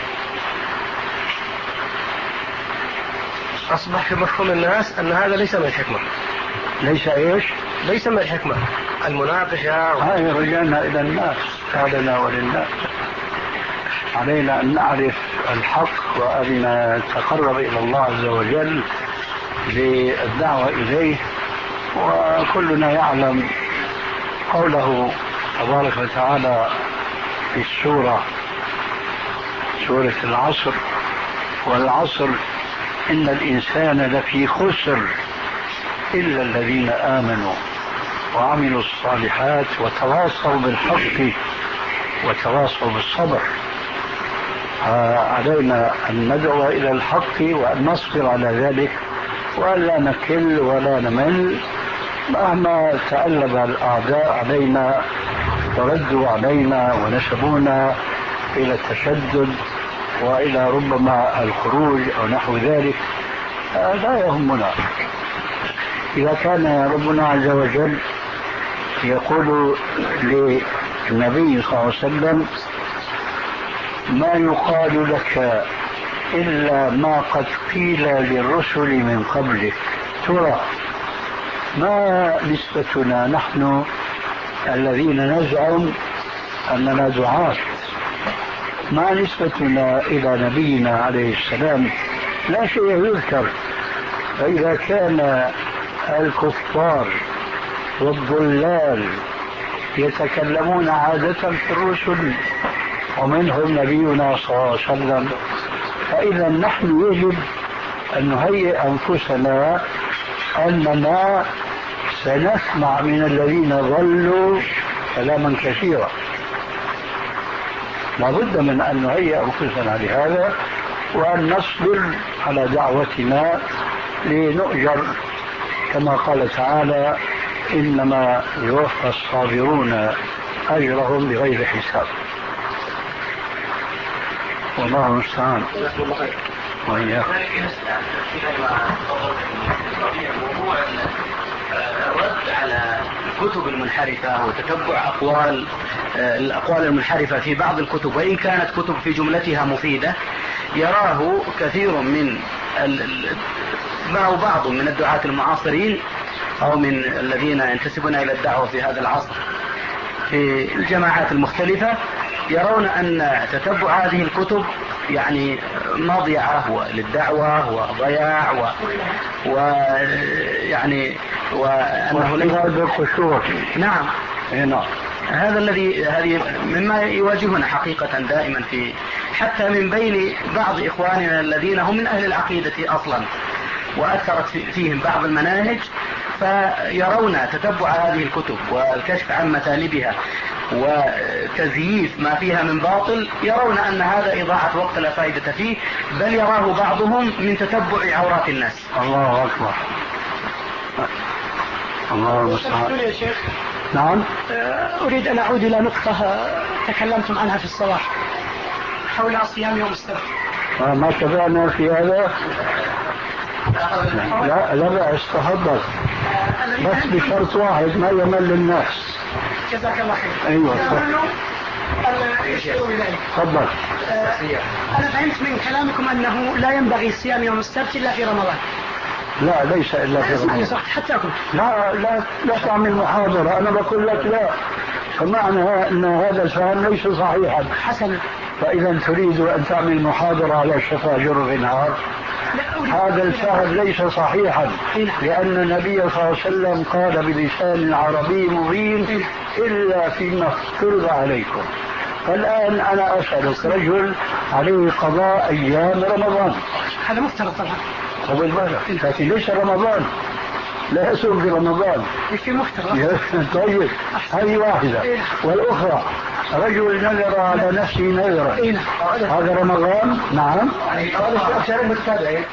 أصبح في مفهوم الناس أن هذا ليس من الحكمة. ليس إيش؟ ليس من الحكمة المناقشة. هاي رجعنا إلى الناس، هذا وللناس. علينا أن نعرف الحق وأن نتقرب إلى الله عز وجل بالدعوة إليه. وكلنا يعلم قوله تبارك وتعالى في السورة سورة العصر: والعصر إن الإنسان لفي خسر إلا الذين آمنوا وعملوا الصالحات وتواصوا بالحق وتواصوا بالصبر. علينا أن ندعو إلى الحق وأن نصبر على ذلك وأن لا نكل ولا نمل مهما تألب الأعداء علينا وردوا علينا ونسبونا إلى التشدد وإلى ربما الخروج أو نحو ذلك. لا يهمنا. إذا كان ربنا عز وجل يقول للنبي صلى الله عليه وسلم: ما يقال لك إلا ما قد قيل للرسل من قبلك، ترى ما نسبتنا نحن الذين نزعم أننا دعاة، ما نسبتنا إلى نبينا عليه السلام؟ لا شيء يذكر. فإذا كان الكفار والضلال يتكلمون عادة في الرسل ومنهم نبينا صلى الله عليه وسلم، فإذا نحن يجب أن نهيئ أنفسنا أننا سنسمع من الذين ضلوا كلاما كثيرا. لابد من أن نهيئ أنفسنا لهذا وأن نصبر على دعوتنا لنؤجر كما قال تعالى: إنما يوفى الصابرون أجرهم بغير حساب. والله المستعان. وإياك. موضوع الرد على الكتب المنحرفة وتتبع أقوال الأقوال المنحرفة في بعض الكتب، وإن كانت كتب في جملتها مفيدة، يراه كثير من أو بعض من الدعاة المعاصرين أو من الذين ينتسبون إلى الدعوة في هذا العصر في الجماعات المختلفة، يرون أن تتبع هذه الكتب يعني مضيعة للدعوة وضياع و... ويعني وأنه ليس بالخشوع. نعم. نعم. هذا الذي هذه مما يواجهنا حقيقة دائما في حتى من بين بعض إخواننا الذين هم من أهل العقيدة أصلا وأثرت فيهم بعض المناهج، فيرون تتبع هذه الكتب والكشف عن مثالبها وتزييف ما فيها من باطل، يرون أن هذا إضاعة وقت لا فائدة فيه، بل يراه بعضهم من تتبع عورات الناس. الله أكبر. الله المستعان. يا شيخ. نعم. أريد أن أعود إلى نقطة تكلمتم عنها في الصباح حول صيام يوم السبت. ما تابعنا في هذا. لا لا بأس، تفضل، بس بشرط واحد ما يمل الناس. جزاك الله خير. ايوه تفضل. انا فهمت من كلامكم انه لا ينبغي صيام يوم السبت الا في رمضان. لا ليس الا في رمضان. حتى أكون. لا لا لا تعمل محاضرة، انا بقول لك لا، فمعنى ان هذا الفهم ليس صحيحا. حسنا. فاذا تريد ان تعمل محاضرة على شفا جرف نهار، هذا الفهم ليس صحيحا، لأن النبي صلى الله عليه وسلم قال بلسان عربي مبين إلا فيما افترض عليكم. فالآن أنا أسألك، رجل عليه قضاء أيام رمضان، هذا مفترض طبعا، طول بالك، لكن ليس رمضان، لا يصوم في رمضان، في مفترض. طيب هذه واحدة. والأخرى رجل نذر على نفسه نذرا، هذا رمضان. نعم. هذا شهرين متتابعين،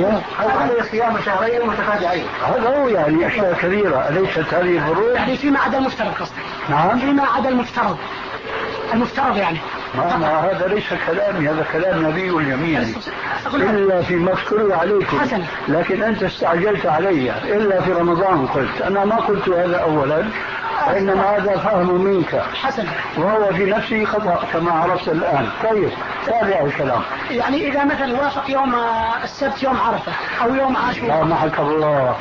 هذا صيام شهرين متتابعين، هذا هو يعني أشياء كثيرة، أليست هذه فروض؟ يعني فيما عدا المفترض قصدك. نعم. فيما عدا المفترض، المفترض يعني. ما, ما هذا ليس كلامي، هذا كلام نبي اليمين، إلا فيما افترض عليكم. حسنا. لكن أنت استعجلت علي، إلا في رمضان قلت، أنا ما قلت هذا أولا، وإنما هذا فهم منك. حسنا. وهو في نفسه خطأ كما عرفت الآن. طيب تابع الكلام. يعني إذا مثلا وافق يوم السبت يوم عرفة أو يوم عاشوراء. لا محك الله،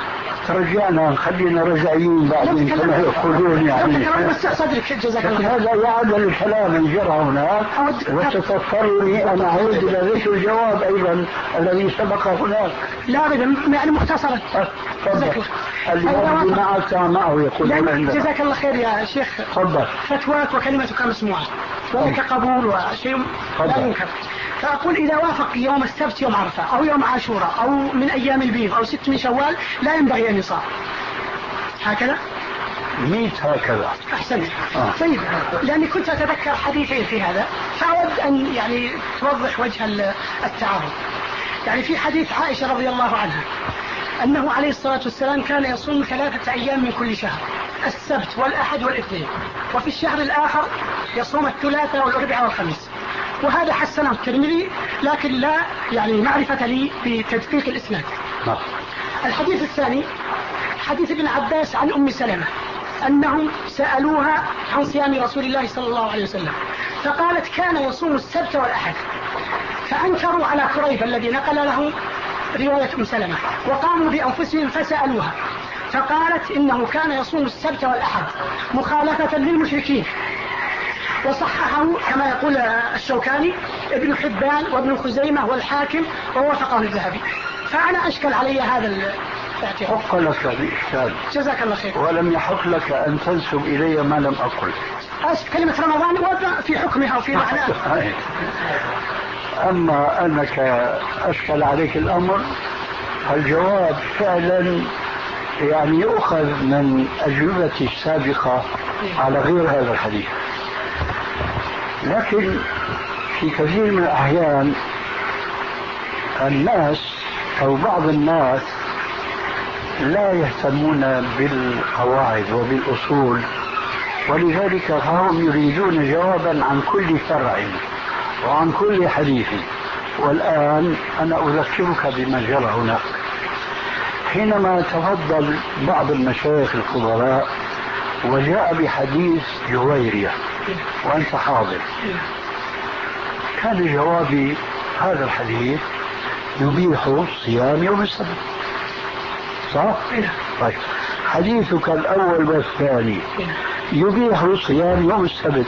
ترجعنا خلينا رجعيين بعدين كما يقولون يعني. صدرك جزاك الله. هذا يعد الكلام من جرى هناك، وتتضطرني أن أعود إلى ذكر الجواب أيضا الذي سبق هناك. لا أبدا، يعني مختصرا. تفضل. الذي معك معه يقول عندنا. جزاك الله خير يا شيخ. تفضل. فتواك وكلمتك مسموعة ولك قبول وشيء لا ينكر. فأقول إذا وافق يوم السبت يوم عرفة أو يوم عاشوراء أو من أيام البيض أو ست من شوال لا ينبغي أن يصام. هكذا؟ ميت هكذا. أحسن. آه. طيب، لأني كنت أتذكر حديثين في هذا، فأود أن يعني توضح وجه التعارض. يعني في حديث عائشة رضي الله عنها أنه عليه الصلاة والسلام كان يصوم ثلاثة أيام من كل شهر، السبت والأحد والاثنين، وفي الشهر الآخر يصوم الثلاثاء والأربعاء والخميس، وهذا حسنه الترمذي، لكن لا يعني معرفة لي بتدقيق الإسناد. الحديث الثاني حديث ابن عباس عن أم سلمة أنهم سألوها عن صيام رسول الله صلى الله عليه وسلم، فقالت كان يصوم السبت والأحد، فأنكروا على كريب الذي نقل له رواية أم سلمة، وقاموا بأنفسهم فسألوها، فقالت إنه كان يصوم السبت والأحد مخالفة للمشركين. وصححه كما يقول الشوكاني ابن حبان وابن خزيمة والحاكم ووافقه الذهبي. فأنا أشكل علي هذا الاعتراض. حق لك بإشكال. جزاك الله خير. ولم يحق لك أن تنسب إلي ما لم أقل. كلمة رمضان في حكمها وفي معناها. أما أنك أشكل عليك الأمر، الجواب فعلا يعني يؤخذ من أجوبتي السابقة على غير هذا الحديث، لكن في كثير من الأحيان الناس أو بعض الناس لا يهتمون بالقواعد وبالأصول ولذلك فهم يريدون جوابا عن كل فرع وعن كل حديث. والآن أنا أذكرك بما جرى هناك. حينما تفضل بعض المشايخ الفضلاء وجاء بحديث جويرية وأنت حاضر، كان جوابي هذا الحديث يبيح صيام يوم السبت، صح؟ طيب حديثك الأول والثاني يبيح صيام يوم السبت،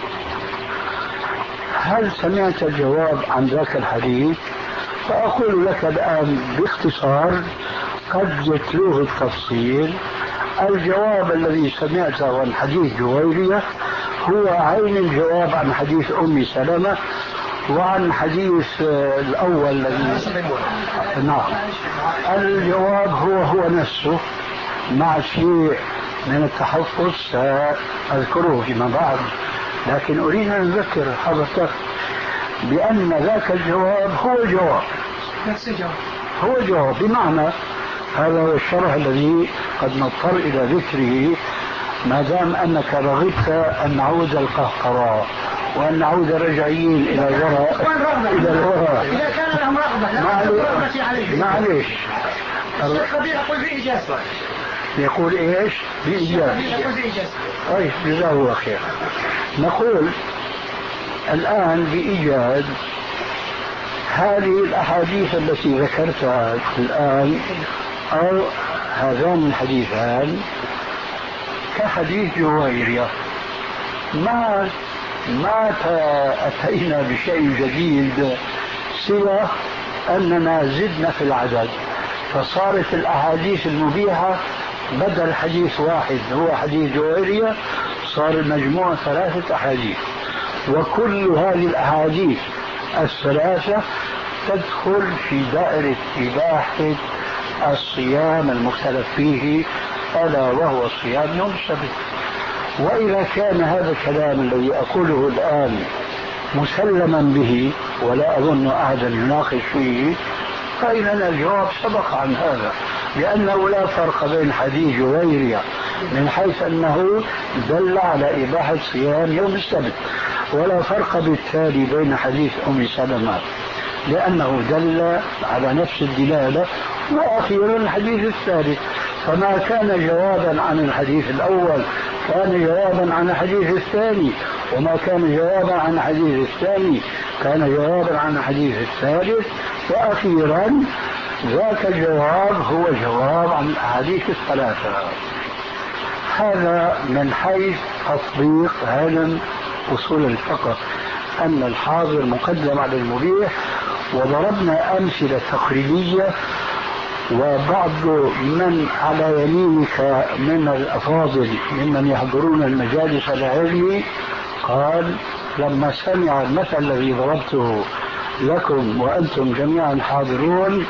هل سمعت الجواب عن ذاك الحديث؟ فأقول لك الآن باختصار قد يتلوه التفصيل. الجواب الذي سمعته عن حديث جويرية هو عين الجواب عن حديث أم سلمة، وعن حديث الأول الذي نعم الجواب هو هو نفسه مع شيء من التحفظ سأذكره فيما بعد، لكن أريد أن أذكر حضرتك بأن ذاك الجواب هو جواب نفس الجواب هو جواب بمعنى هذا هو الشرح الذي قد نضطر إلى ذكره ما دام أنك رغبت أن نعود القهقراء وأن نعود رجعيين إلى الوراء إلى الوراء إذا كان لهم رغبة لا معليش الشيخ ربيع يقول بإجازة يقول إيش بإجازة. طيب جزاه الله خير. نقول الآن بإيجاد هذه الأحاديث التي ذكرتها الآن أو هذان الحديثان كحديث جويرية ما ما أتينا بشيء جديد سوى أننا زدنا في العدد، فصارت الأحاديث المبيحة بدل حديث واحد هو حديث جويرية صار المجموع ثلاثة أحاديث، وكل هذه الأحاديث الثلاثة تدخل في دائرة إباحة الصيام المختلف فيه ألا وهو صيام يوم السبت. وإذا كان هذا الكلام الذي أقوله الآن مسلما به ولا أظن أحدا يناقش فيه فإذا الجواب سبق عن هذا، لأنه لا فرق بين حديث جويرية من حيث أنه دل على إباحة صيام يوم السبت، ولا فرق بالتالي بين حديث أم سلمة لأنه دل على نفس الدلالة، وأخيرا الحديث الثالث. فما كان جوابا عن الحديث الأول كان جوابا عن الحديث الثاني، وما كان جوابا عن الحديث الثاني كان جوابا عن الحديث الثالث، وأخيرا ذاك الجواب هو جواب عن الأحاديث الثلاثة. هذا من حيث تطبيق علم أصول الفقه أن الحاضر مقدم على المبيح. وضربنا أمثلة تقريبية، وبعض من على يمينك من الأفاضل ممن يحضرون المجالس العلمي قال لما سمع المثل الذي ضربته لكم وأنتم جميعا حاضرون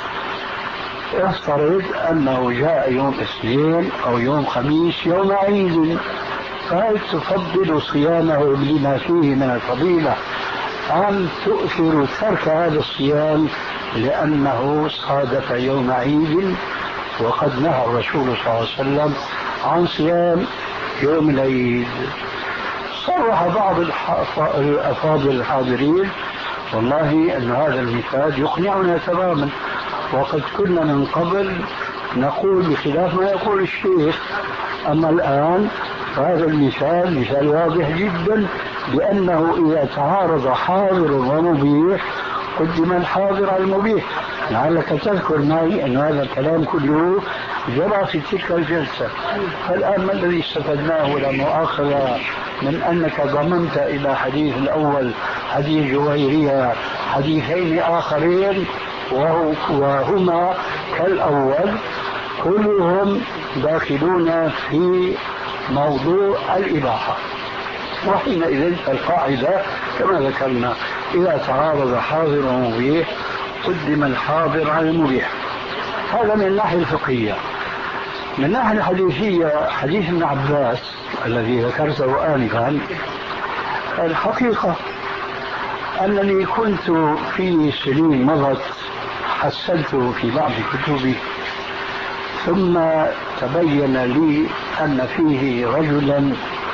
افترض أنه جاء يوم اثنين أو يوم خميس يوم عيد، فهل تفضل صيامه لما فيه من الفضيلة أم تؤثر ترك هذا الصيام لأنه صادف يوم عيد؟ وقد نهى الرسول صلى الله عليه وسلم عن صيام يوم العيد. صرح بعض الأفاضل الحاضرين والله أن هذا المثال يقنعنا تماما، وقد كنا من قبل نقول بخلاف ما يقول الشيخ، أما الآن فهذا المثال مثال واضح جدا، لأنه إذا تعارض حاضر ومبيح قدم الحاضر على المبيح. لعلك تذكر معي أن هذا الكلام كله جرى في تلك الجلسة. فالآن ما الذي استفدناه ولا مؤاخذة من أنك ضمنت إلى حديث الأول حديث جويرية حديثين آخرين وهما كالأول كلهم داخلون في موضوع الإباحة. وحينئذ القاعدة كما ذكرنا إذا تعارض حاضر ومبيح قدم الحاضر على المبيح. هذا من الناحية الفقهية. من الناحية الحديثية حديث ابن عباس الذي ذكرته آنفا، الحقيقة أنني كنت في سنين مضت حسنته في بعض كتبي، ثم تبين لي أن فيه رجلا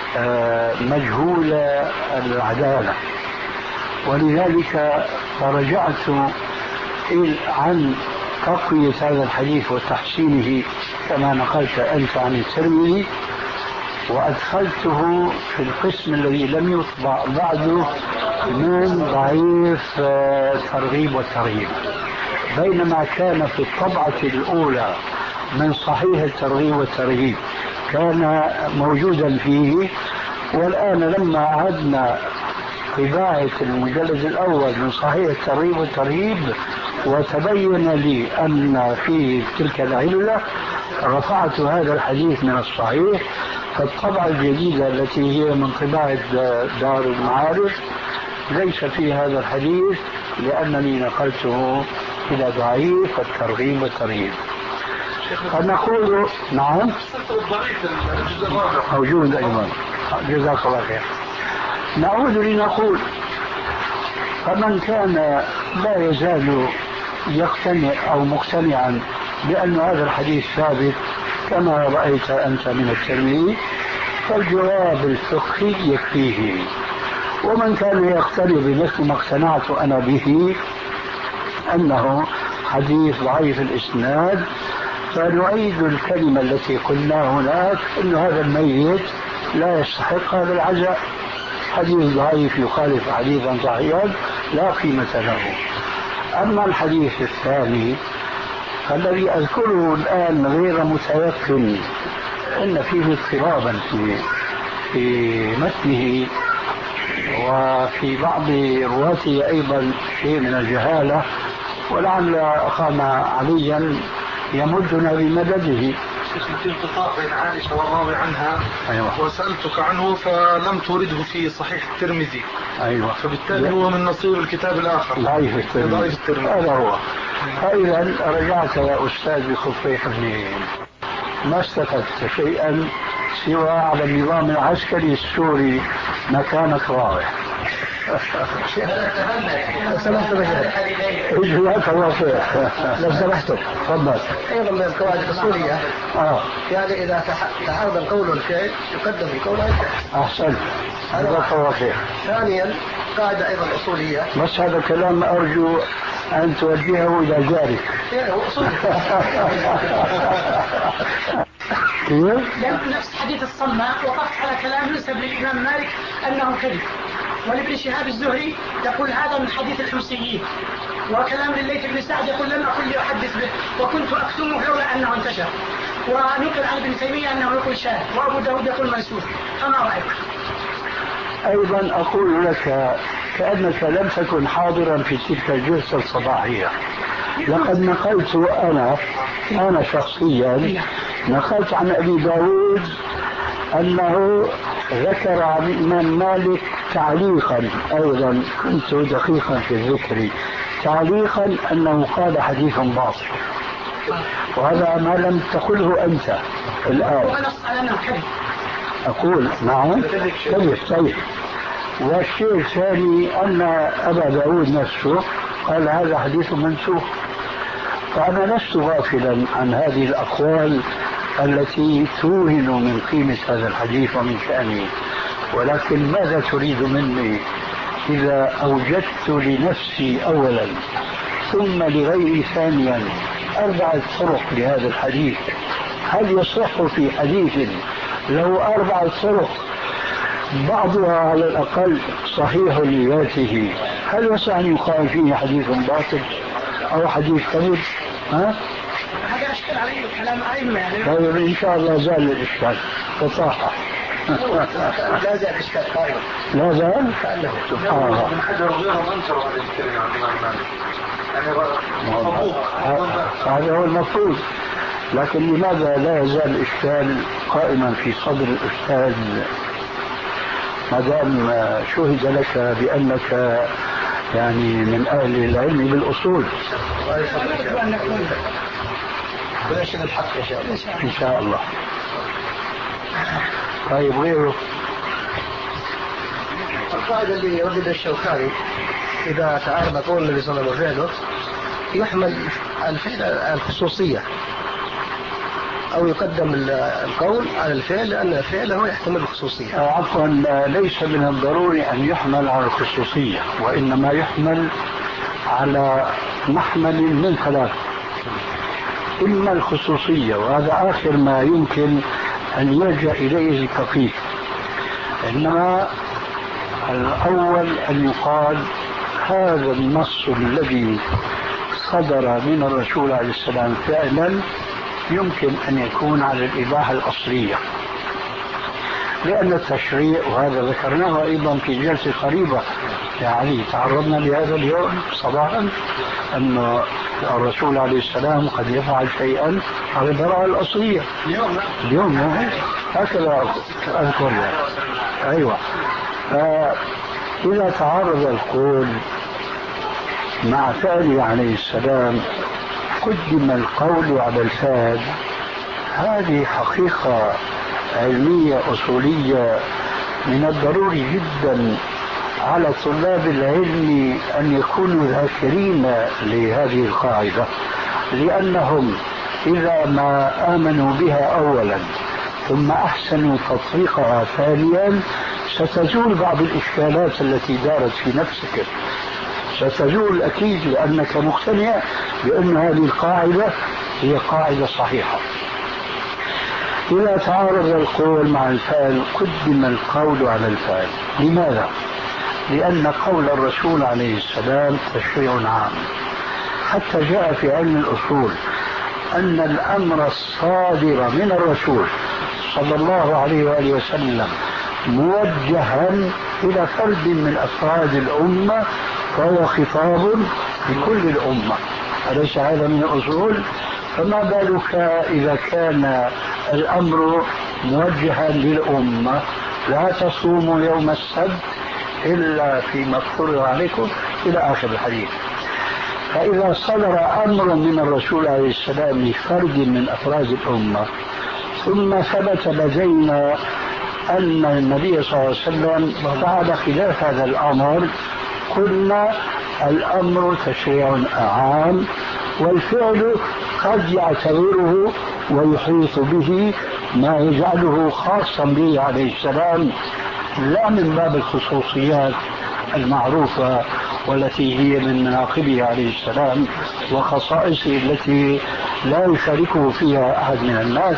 مجهول العدالة، ولذلك فرجعت عن تقوية هذا الحديث وتحسينه كما نقلت أنت عن الترمذي، وأدخلته في القسم الذي لم يطبع بعده من ضعيف الترغيب والترهيب، بينما كان في الطبعة الأولى من صحيح الترغيب والترهيب كان موجودا فيه. والآن لما عدنا طباعة المجلد الأول من صحيح الترغيب والترهيب وتبين لي أن فيه تلك العلة، رفعت هذا الحديث من الصحيح. فالطبعة الجديدة التي هي من طباعة دار المعارف ليس في هذا الحديث، لأنني نقلته إلى ضعيف الترغيب والترهيب. فنقول نعم موجود أيضا، جزاك الله خير. نعود لنقول فمن كان لا يزال يقتنع أو مقتنعا بأن هذا الحديث ثابت كما رأيت أنت من الترمذي فالجواب الفقهي يكفيه. ومن كان يقتنع بمثل ما اقتنعت أنا به أنه حديث ضعيف الإسناد، فنعيد الكلمة التي قلنا هناك أن هذا الميت لا يستحق هذا العزاء، حديث ضعيف يخالف حديثا صحيحا لا قيمة له. أما الحديث الثاني الذي أذكره الآن غير متيقن أن فيه اضطرابا في في متنه وفي بعض رواته أيضا شيء من الجهالة، ولعل أخانا عليا يمدنا بمدده. في انقطاع بين عائشة والراوي عنها. أيوة. وسألتك عنه فلم تورده في صحيح الترمذي. أيوة. فبالتالي هو من نصيب الكتاب الآخر ضعيف الترمذي. هذا هو. فإذا رجعت يا أستاذ بخفي حفظين ما استفدت شيئا سوى على النظام العسكري السوري مكانك رايح. سمحت بك جزاك الله خير. لو سمحتم تفضل. ايضا من القواعد الاصوليه اه يعني اذا تعارض القول والفعل يقدم القول على الفعل. احسنت جزاك الله خير. ثانيا قاعده ايضا اصوليه، بس هذا كلام ارجو ان توجهه الى جارك. يعني هو اصولي. لأن نفس حديث الصماء وقفت على كلام ينسب للإمام مالك أنه كذب، ولابن شهاب الزهري يقول هذا من حديث الحمصيين، وكلام لليث بن سعد يقول لم أكن لأحدث به وكنت أكتمه لولا أنه انتشر، ونقل عن ابن تيمية أنه يقول شاهد، وأبو داود يقول منسوخ. فما رأيك؟ أيضا أقول لك كأنك لم تكن حاضرا في تلك الجلسة الصباحية. لقد نقلت أنا أنا شخصيا نقلت عن أبي داود أنه ذكر عن الإمام مالك تعليقا، أيضا كنت دقيقا في الذكر، تعليقا أنه قال حديث باطل، وهذا ما لم تقله أنت الآن. أقول نعم كذب. طيب والشيء الثاني أن أبا داود نفسه قال هذا حديث منسوخ. فأنا لست غافلا عن هذه الأقوال التي توهن من قيمة هذا الحديث ومن شأنه، ولكن ماذا تريد مني إذا أوجدت لنفسي أولا ثم لغيري ثانيا أربعة طرق لهذا الحديث؟ هل يصح في حديث له أربعة طرق بعضها على الأقل صحيح لذاته، هل يصح أن يقال فيه حديث باطل أو حديث كذب؟ ها؟ هذا أشكال عليه كلام أئمة يعني. طيب إن شاء الله زال الإشكال وصاحة. لا زال الإشكال قائم. لا زال؟ كأنه سبحان الله. من حجر غيره أنكر هذه الكلمة عن الإمام مالك. يعني هذا هو المفروض، لكن لماذا لا يزال الإشكال قائما في صدر الأستاذ ما دام شهد لك بأنك يعني من أهل العلم بالأصول؟ ونشهد الحق إن شاء الله. إن شاء الله. طيب غيره؟ القاعدة اللي يردد الشوكاني إذا تعارض قول النبي صلى الله عليه وسلم وفعله يحمل الفعل الخصوصية، أو يقدم القول على الفعل لأن الفعل هو يحتمل الخصوصية؟ عفوا، ليس من الضروري أن يحمل على الخصوصية، وإنما يحمل على محمل من ثلاث: إما الخصوصية، وهذا آخر ما يمكن أن يلجأ إليه الفقيه، إنما الأول أن يقال هذا النص الذي صدر من الرسول عليه السلام فعلا يمكن أن يكون على الإباحة الأصلية، لأن التشريع، وهذا ذكرناه أيضا في جلسة قريبة يعني تعرضنا لهذا اليوم صباحا، أن الرسول عليه السلام قد يفعل شيئا على البراءة الأصلية اليوم اليوم هكذا أذكر يعني. أيوة، فإذا تعارض القول مع فعله عليه السلام قدم القول على الفعل. هذه حقيقة علمية أصولية من الضروري جدا على طلاب العلم أن يكونوا ذاكرين لهذه القاعدة، لأنهم إذا ما آمنوا بها أولا ثم أحسنوا تطبيقها ثانيا ستزول بعض الإشكالات التي دارت في نفسك، ستزول أكيد، لأنك مقتنع بأن هذه القاعدة هي قاعدة صحيحة. إذا تعارض القول مع الفعل قدم القول على الفعل. لماذا؟ لأن قول الرسول عليه السلام تشريع عام، حتى جاء في علم الأصول أن الأمر الصادر من الرسول صلى الله عليه وآله وسلم موجها إلى فرد من أفراد الأمة فهو خطاب لكل الأمة، أليس هذا من الأصول؟ فما بالك إذا كان الأمر موجها للأمة: لا تصوموا يوم السبت إلا فيما افترض عليكم، إلى آخر الحديث. فإذا صدر أمر من الرسول عليه السلام لفرد من أفراد الأمة ثم ثبت لدينا أن النبي صلى الله عليه وسلم فعل خلاف هذا الأمر، قلنا الأمر تشريع عام، والفعل قد يعتبره ويحيط به ما يجعله خاصا به عليه السلام، لا من باب الخصوصيات المعروفة والتي هي من مناقبه عليه السلام وخصائصه التي لا يشاركه فيها أحد من الناس،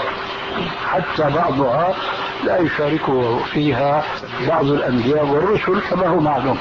حتى بعضها لا يشاركه فيها بعض الأنبياء والرسل كما هو معلوم.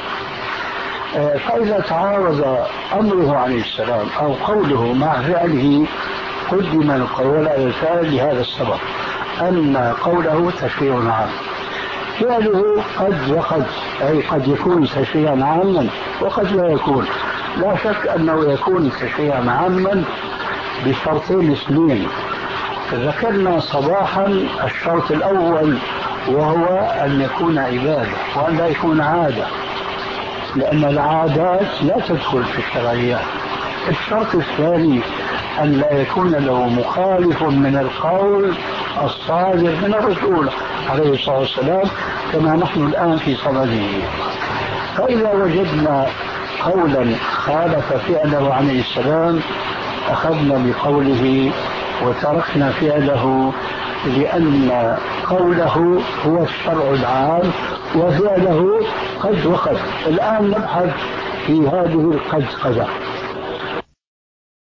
فإذا تعارض أمره عليه السلام أو قوله مع فعله قدم القول على الفعل لهذا السبب، أن قوله تشريع عام، فعله قد وقد أي قد يكون تشريعا عاما وقد لا يكون. لا شك أنه يكون تشريعا عاما بشرطين اثنين ذكرنا صباحا: الشرط الأول وهو أن يكون عبادة وأن لا يكون عادة، لأن العادات لا تدخل في الشرعيات. الشرط الثاني أن لا يكون له مخالف من القول الصادر من الرسول عليه الصلاة والسلام كما نحن الآن في صدده. فإذا وجدنا قولا خالف فعله عليه السلام أخذنا بقوله وتركنا فعله، لأن قوله هو الشرع العام وفعله قد وقد. الآن نبحث في هذه القد قد